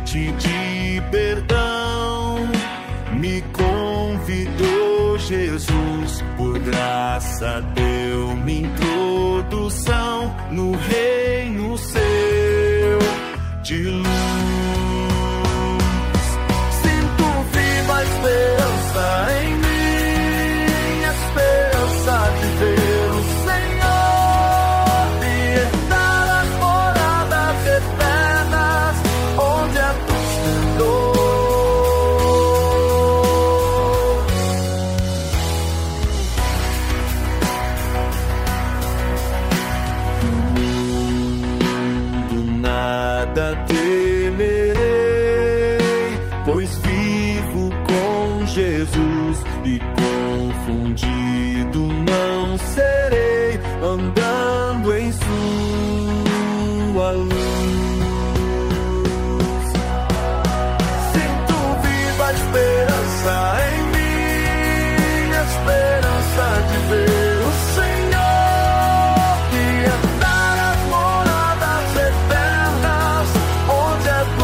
fonte de perdão. Me convidou Jesus, por graça deu-me introdução no reino seu de luz. Sinto viva a esperança em mim, a esperança de ver o Senhor e herdar as moradas eternas, onde é tu esplendor. Nada temerei, pois vivo com Jesus e confundido não serei, andando em sua luz. Sinto viva a esperança em mim, a esperança de ver o Senhor e herdar as moradas eternas, onde é tu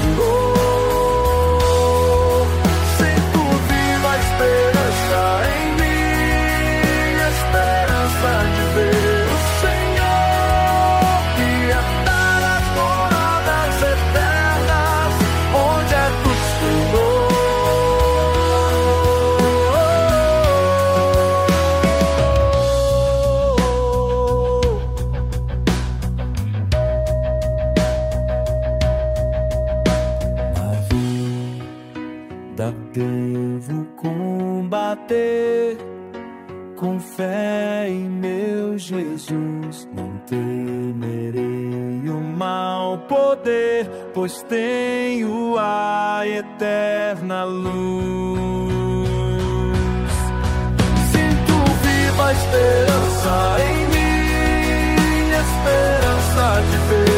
esplendor. Sinto viva a esperança em mim, a esperança de ver o Senhor e herdar as moradas eternas, onde é tu esplendor. A vida devo combater com fé em meu Jesus. Não temerei o mau poder, pois tenho a eterna luz. Sinto viva a esperança em mim, a esperança de ver